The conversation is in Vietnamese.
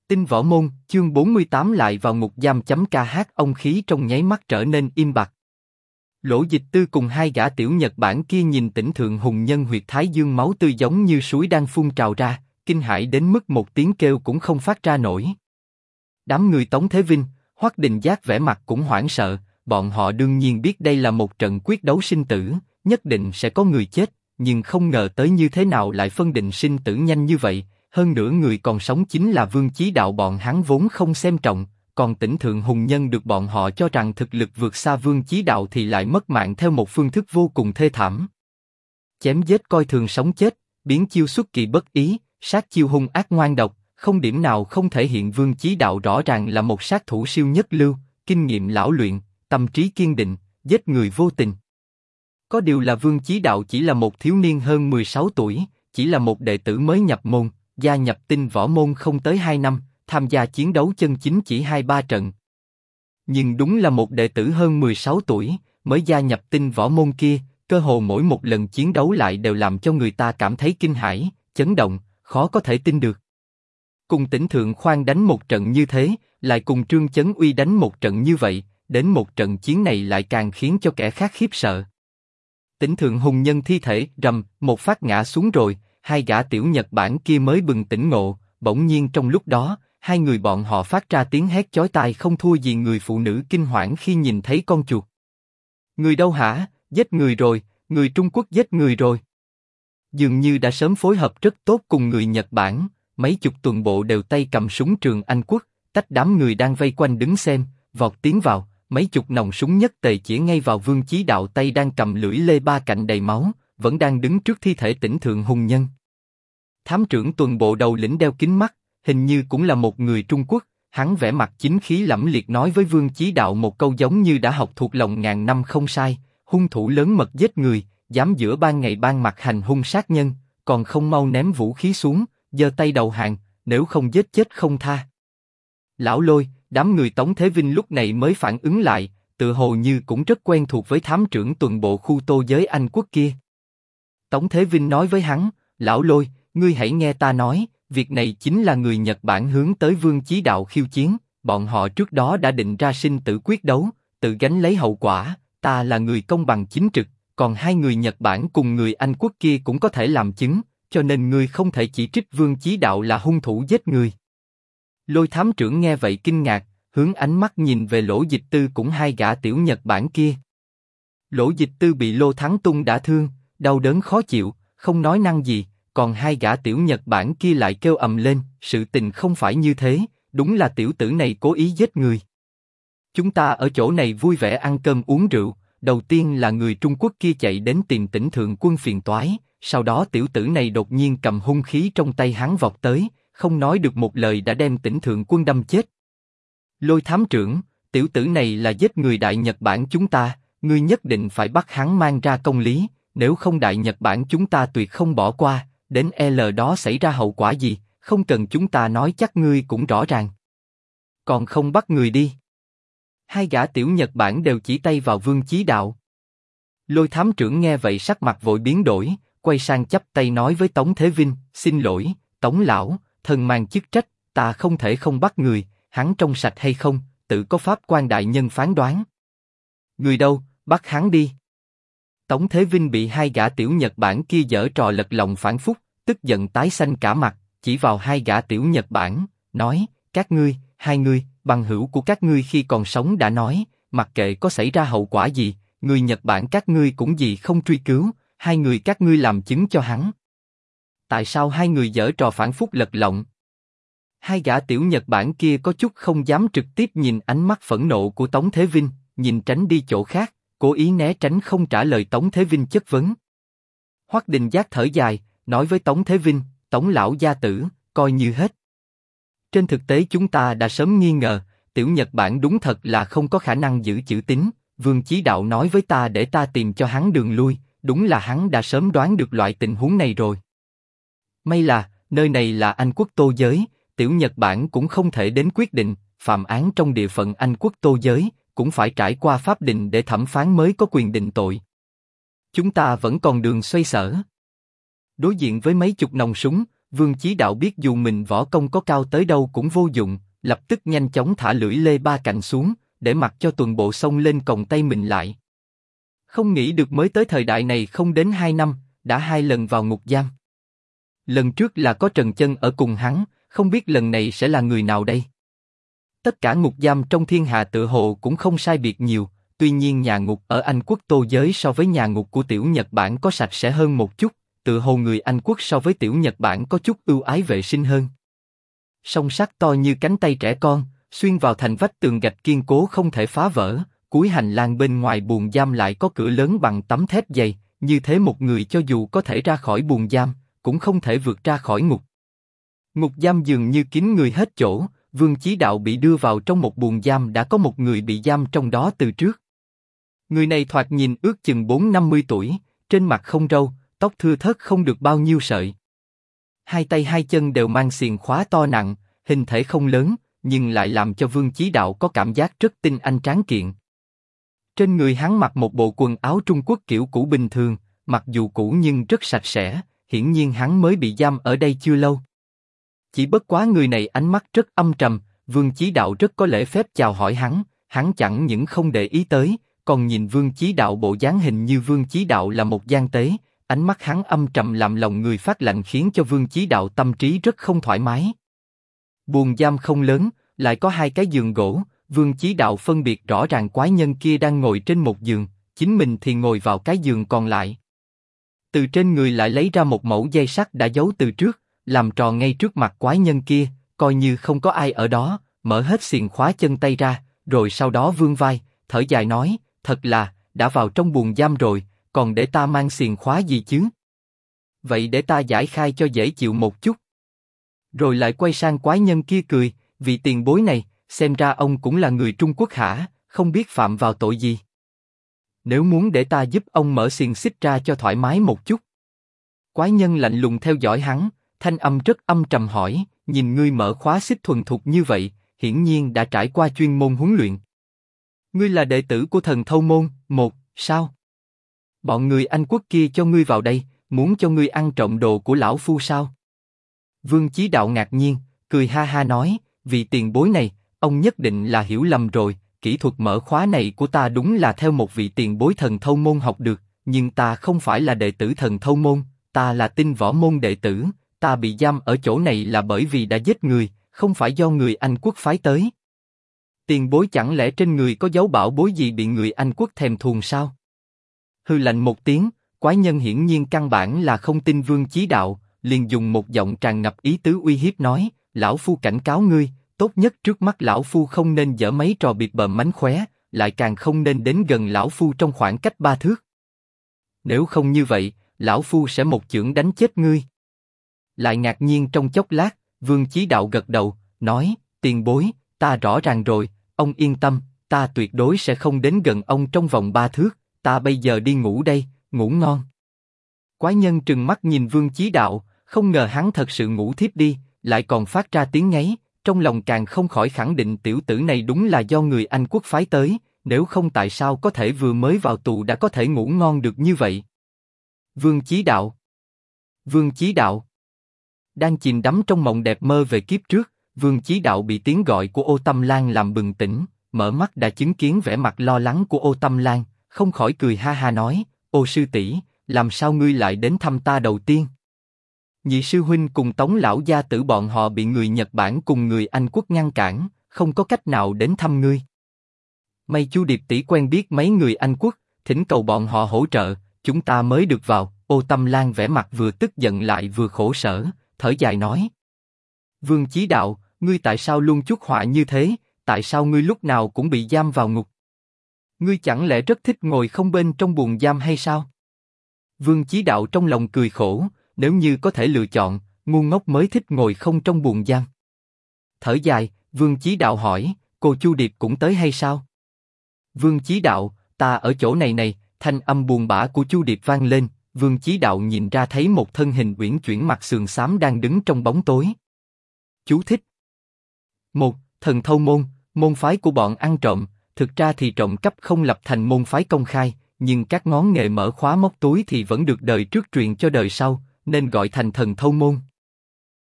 Tinh võ môn, chương 48 lại vào ngục giam.kh ông khí trong nháy mắt trở nên im bặt. Lỗ Dịch Tư cùng hai gã tiểu Nhật Bản kia nhìn Tỉnh Thượng Hùng Nhân huyệt thái dương máu tươi giống như suối đang phun trào ra, kinh hãi đến mức một tiếng kêu cũng không phát ra nổi. Đám người Tống Thế Vinh, Hoắc Đình Giác vẻ mặt cũng hoảng sợ, bọn họ đương nhiên biết đây là một trận quyết đấu sinh tử, nhất định sẽ có người chết, nhưng không ngờ tới như thế nào lại phân định sinh tử nhanh như vậy. Hơn nữa người còn sống chính là Vương Chí Đạo, bọn hắn vốn không xem trọng, còn Tỉnh Thượng Hùng Nhân được bọn họ cho rằng thực lực vượt xa Vương Chí Đạo thì lại mất mạng theo một phương thức vô cùng thê thảm. Chém giết coi thường sống chết, biến chiêu xuất kỳ bất ý, sát chiêu hung ác ngoan độc, không điểm nào không thể hiện Vương Chí Đạo rõ ràng là một sát thủ siêu nhất lưu, kinh nghiệm lão luyện, tâm trí kiên định, giết người vô tình. Có điều là Vương Chí Đạo chỉ là một thiếu niên hơn 16 tuổi, chỉ là một đệ tử mới nhập môn. Gia nhập Tinh võ môn không tới 2 năm, tham gia chiến đấu chân chính chỉ 2-3 trận. Nhưng đúng là một đệ tử hơn 16 tuổi, mới gia nhập Tinh võ môn kia, cơ hồ mỗi một lần chiến đấu lại đều làm cho người ta cảm thấy kinh hãi, chấn động, khó có thể tin được. Cùng Tỉnh Thượng Khoan đánh một trận như thế, lại cùng Trương Chấn Uy đánh một trận như vậy, đến một trận chiến này lại càng khiến cho kẻ khác khiếp sợ. Tỉnh Thượng Hùng Nhân thi thể rầm một phát ngã xuống rồi. Hai gã tiểu Nhật Bản kia mới bừng tỉnh ngộ, bỗng nhiên trong lúc đó, hai người bọn họ phát ra tiếng hét chói tai không thua gì người phụ nữ kinh hoảng khi nhìn thấy con chuột. Người đâu hả? Giết người rồi, người Trung Quốc giết người rồi. Dường như đã sớm phối hợp rất tốt cùng người Nhật Bản, mấy chục tuần bộ đều tay cầm súng trường Anh quốc, tách đám người đang vây quanh đứng xem, vọt tiến vào, mấy chục nòng súng nhất tề chĩa ngay vào Vương Chí Đạo tay đang cầm lưỡi lê ba cạnh đầy máu, vẫn đang đứng trước thi thể Tỉnh Thượng Hùng Nhân. Thám trưởng tuần bộ đầu lĩnh đeo kính mắt, hình như cũng là một người Trung Quốc, hắn vẻ mặt chính khí lẫm liệt nói với Vương Chí Đạo một câu giống như đã học thuộc lòng ngàn năm không sai, hung thủ lớn mật giết người, dám giữa ban ngày ban mặt hành hung sát nhân, còn không mau ném vũ khí xuống, giơ tay đầu hàng, nếu không giết chết không tha. Lão Lôi, đám người Tống Thế Vinh lúc này mới phản ứng lại, tự hồ như cũng rất quen thuộc với thám trưởng tuần bộ khu Tô Giới Anh quốc kia. Tống Thế Vinh nói với hắn, Lão Lôi, ngươi hãy nghe ta nói, việc này chính là người Nhật Bản hướng tới Vương Chí Đạo khiêu chiến, bọn họ trước đó đã định ra sinh tử quyết đấu, tự gánh lấy hậu quả, ta là người công bằng chính trực, còn hai người Nhật Bản cùng người Anh quốc kia cũng có thể làm chứng, cho nên ngươi không thể chỉ trích Vương Chí Đạo là hung thủ giết người. Lôi thám trưởng nghe vậy kinh ngạc, hướng ánh mắt nhìn về Lỗ Dịch Tư cũng hai gã tiểu Nhật Bản kia. Lỗ Dịch Tư bị Lô Thắng Tung đả thương, đau đớn khó chịu, không nói năng gì. Còn hai gã tiểu Nhật Bản kia lại kêu ầm lên, sự tình không phải như thế, đúng là tiểu tử này cố ý giết người. Chúng ta ở chỗ này vui vẻ ăn cơm uống rượu, đầu tiên là người Trung Quốc kia chạy đến tìm Tỉnh Thượng Quân phiền toái, sau đó tiểu tử này đột nhiên cầm hung khí trong tay hắn vọt tới, không nói được một lời đã đem Tỉnh Thượng Quân đâm chết. Lôi thám trưởng, tiểu tử này là giết người Đại Nhật Bản chúng ta, ngươi nhất định phải bắt hắn mang ra công lý, nếu không Đại Nhật Bản chúng ta tuyệt không bỏ qua. Đến L đó xảy ra hậu quả gì, không cần chúng ta nói chắc ngươi cũng rõ ràng. Còn không bắt người đi. Hai gã tiểu Nhật Bản đều chỉ tay vào Vương Chí Đạo. Lôi thám trưởng nghe vậy sắc mặt vội biến đổi, quay sang chắp tay nói với Tống Thế Vinh, xin lỗi, Tống lão, thần mang chức trách, ta không thể không bắt người, hắn trong sạch hay không, tự có pháp quan đại nhân phán đoán. Người đâu, bắt hắn đi. Tống Thế Vinh bị hai gã tiểu Nhật Bản kia giở trò lật lòng phản phúc, tức giận tái xanh cả mặt, chỉ vào hai gã tiểu Nhật Bản, nói, các ngươi, hai ngươi, bằng hữu của các ngươi khi còn sống đã nói, mặc kệ có xảy ra hậu quả gì, người Nhật Bản các ngươi cũng gì không truy cứu, hai người các ngươi làm chứng cho hắn. Tại sao hai người giở trò phản phúc lật lọng? Hai gã tiểu Nhật Bản kia có chút không dám trực tiếp nhìn ánh mắt phẫn nộ của Tống Thế Vinh, nhìn tránh đi chỗ khác. Cố ý né tránh không trả lời Tống Thế Vinh chất vấn. Hoắc Đình Giác thở dài, nói với Tống Thế Vinh, Tống lão gia tử, coi như hết. Trên thực tế chúng ta đã sớm nghi ngờ, tiểu Nhật Bản đúng thật là không có khả năng giữ chữ tín. Vương Chí Đạo nói với ta để ta tìm cho hắn đường lui, đúng là hắn đã sớm đoán được loại tình huống này rồi. May là, nơi này là Anh quốc Tô Giới, tiểu Nhật Bản cũng không thể đến quyết định, phạm án trong địa phận Anh quốc Tô Giới, cũng phải trải qua pháp định để thẩm phán mới có quyền định tội. Chúng ta vẫn còn đường xoay sở. Đối diện với mấy chục nòng súng, Vương Chí Đạo biết dù mình võ công có cao tới đâu cũng vô dụng, lập tức nhanh chóng thả lưỡi lê ba cạnh xuống, để mặc cho tuần bộ xông lên còng tay mình lại. Không nghĩ được mới tới thời đại này không đến 2 năm, đã 2 lần vào ngục giam. Lần trước là có Trần Chân ở cùng hắn, không biết lần này sẽ là người nào đây? Tất cả ngục giam trong thiên hạ tựa hồ cũng không sai biệt nhiều, tuy nhiên nhà ngục ở Anh quốc Tô Giới so với nhà ngục của tiểu Nhật Bản có sạch sẽ hơn một chút, tựa hồ người Anh quốc so với tiểu Nhật Bản có chút ưu ái vệ sinh hơn. Song sắt to như cánh tay trẻ con, xuyên vào thành vách tường gạch kiên cố không thể phá vỡ, cuối hành lang bên ngoài buồng giam lại có cửa lớn bằng tấm thép dày, như thế một người cho dù có thể ra khỏi buồng giam, cũng không thể vượt ra khỏi ngục. Ngục giam dường như kín người hết chỗ, Vương Chí Đạo bị đưa vào trong một buồng giam đã có một người bị giam trong đó từ trước. Người này thoạt nhìn ước chừng 4-50 tuổi, trên mặt không râu, tóc thưa thớt không được bao nhiêu sợi. Hai tay hai chân đều mang xiềng khóa to nặng, hình thể không lớn, nhưng lại làm cho Vương Chí Đạo có cảm giác rất tinh anh tráng kiện. Trên người hắn mặc một bộ quần áo Trung Quốc kiểu cũ bình thường, mặc dù cũ nhưng rất sạch sẽ, hiển nhiên hắn mới bị giam ở đây chưa lâu. Chỉ bất quá người này ánh mắt rất âm trầm, Vương Chí Đạo rất có lễ phép chào hỏi hắn chẳng những không để ý tới, còn nhìn Vương Chí Đạo bộ dáng hình như Vương Chí Đạo là một gian tế, ánh mắt hắn âm trầm làm lòng người phát lạnh khiến cho Vương Chí Đạo tâm trí rất không thoải mái. Buồng giam không lớn, lại có 2 cái giường gỗ, Vương Chí Đạo phân biệt rõ ràng quái nhân kia đang ngồi trên một giường, chính mình thì ngồi vào cái giường còn lại. Từ trên người lại lấy ra một mẩu dây sắt đã giấu từ trước, làm tròn ngay trước mặt quái nhân kia, coi như không có ai ở đó, mở hết xiềng khóa chân tay ra, rồi sau đó vươn vai, thở dài nói, thật là, đã vào trong buồng giam rồi, còn để ta mang xiềng khóa gì chứ? Vậy để ta giải khai cho dễ chịu một chút. Rồi lại quay sang quái nhân kia cười, vị tiền bối này, xem ra ông cũng là người Trung Quốc hả, không biết phạm vào tội gì. Nếu muốn để ta giúp ông mở xiềng xích ra cho thoải mái một chút. Quái nhân lạnh lùng theo dõi hắn, thanh âm rất âm trầm hỏi, nhìn ngươi mở khóa xích thuần thục như vậy, hiển nhiên đã trải qua chuyên môn huấn luyện. Ngươi là đệ tử của Thần Thâu Môn, sao? Bọn người Anh quốc kia cho ngươi vào đây, muốn cho ngươi ăn trộm đồ của lão phu sao? Vương Chí Đạo ngạc nhiên, cười ha ha nói, vị tiền bối này, ông nhất định là hiểu lầm rồi, kỹ thuật mở khóa này của ta đúng là theo một vị tiền bối Thần Thâu Môn học được, nhưng ta không phải là đệ tử Thần Thâu Môn, ta là Tinh Võ Môn đệ tử, ta bị giam ở chỗ này là bởi vì đã giết người, không phải do người Anh quốc phái tới. Tiền bối chẳng lẽ trên người có dấu bảo bối gì bị người Anh quốc thèm thuồng sao? Hư lạnh một tiếng, quái nhân hiển nhiên căn bản là không tin Vương Chí Đạo, liền dùng một giọng tràn ngập ý tứ uy hiếp nói, lão phu cảnh cáo ngươi, tốt nhất trước mắt lão phu không nên giở mấy trò bịp bợm mánh khóe, lại càng không nên đến gần lão phu trong khoảng cách 3 thước. Nếu không như vậy, lão phu sẽ một chưởng đánh chết ngươi. Lại ngạc nhiên trong chốc lát, Vương Chí Đạo gật đầu, nói, tiền bối, ta rõ ràng rồi, ông yên tâm, ta tuyệt đối sẽ không đến gần ông trong vòng 3 thước, ta bây giờ đi ngủ đây, ngủ ngon. Quái nhân trừng mắt nhìn Vương Chí Đạo, không ngờ hắn thật sự ngủ thiếp đi, lại còn phát ra tiếng ngáy, trong lòng càng không khỏi khẳng định tiểu tử này đúng là do người Anh quốc phái tới, nếu không tại sao có thể vừa mới vào tù đã có thể ngủ ngon được như vậy. Vương Chí Đạo. Vương Chí Đạo. Đang chìm đắm trong mộng đẹp mơ về kiếp trước, Vương Chí Đạo bị tiếng gọi của Ô Tâm Lan làm bừng tỉnh, mở mắt đã chứng kiến vẻ mặt lo lắng của Ô Tâm Lan, không khỏi cười ha ha nói, Ô sư tỷ, làm sao ngươi lại đến thăm ta đầu tiên? Nhị sư huynh cùng Tống lão gia tử bọn họ bị người Nhật Bản cùng người Anh quốc ngăn cản, không có cách nào đến thăm ngươi. May Chu Điệp tỷ quen biết mấy người Anh quốc, thỉnh cầu bọn họ hỗ trợ, chúng ta mới được vào. Ô Tâm Lan vẻ mặt vừa tức giận lại vừa khổ sở, thở dài nói. Vương Chí Đạo, ngươi tại sao luôn chuốc họa như thế? Tại sao ngươi lúc nào cũng bị giam vào ngục? Ngươi chẳng lẽ rất thích ngồi không bên trong buồng giam hay sao? Vương Chí Đạo trong lòng cười khổ, nếu như có thể lựa chọn, ngu ngốc mới thích ngồi không trong buồng giam. Thở dài, Vương Chí Đạo hỏi, cô Chu Điệp cũng tới hay sao? Vương Chí Đạo, ta ở chỗ này này. Thanh âm buồn bã của Chu Điệp vang lên, Vương Chí Đạo nhìn ra thấy một thân hình uyển chuyển mặt sườn xám đang đứng trong bóng tối. Chú thích: 1. Thần Thâu Môn, môn phái của bọn ăn trộm, thực ra thì trộm cắp không lập thành môn phái công khai, nhưng các ngón nghề mở khóa móc túi thì vẫn được đời trước truyền cho đời sau, nên gọi thành Thần Thâu Môn.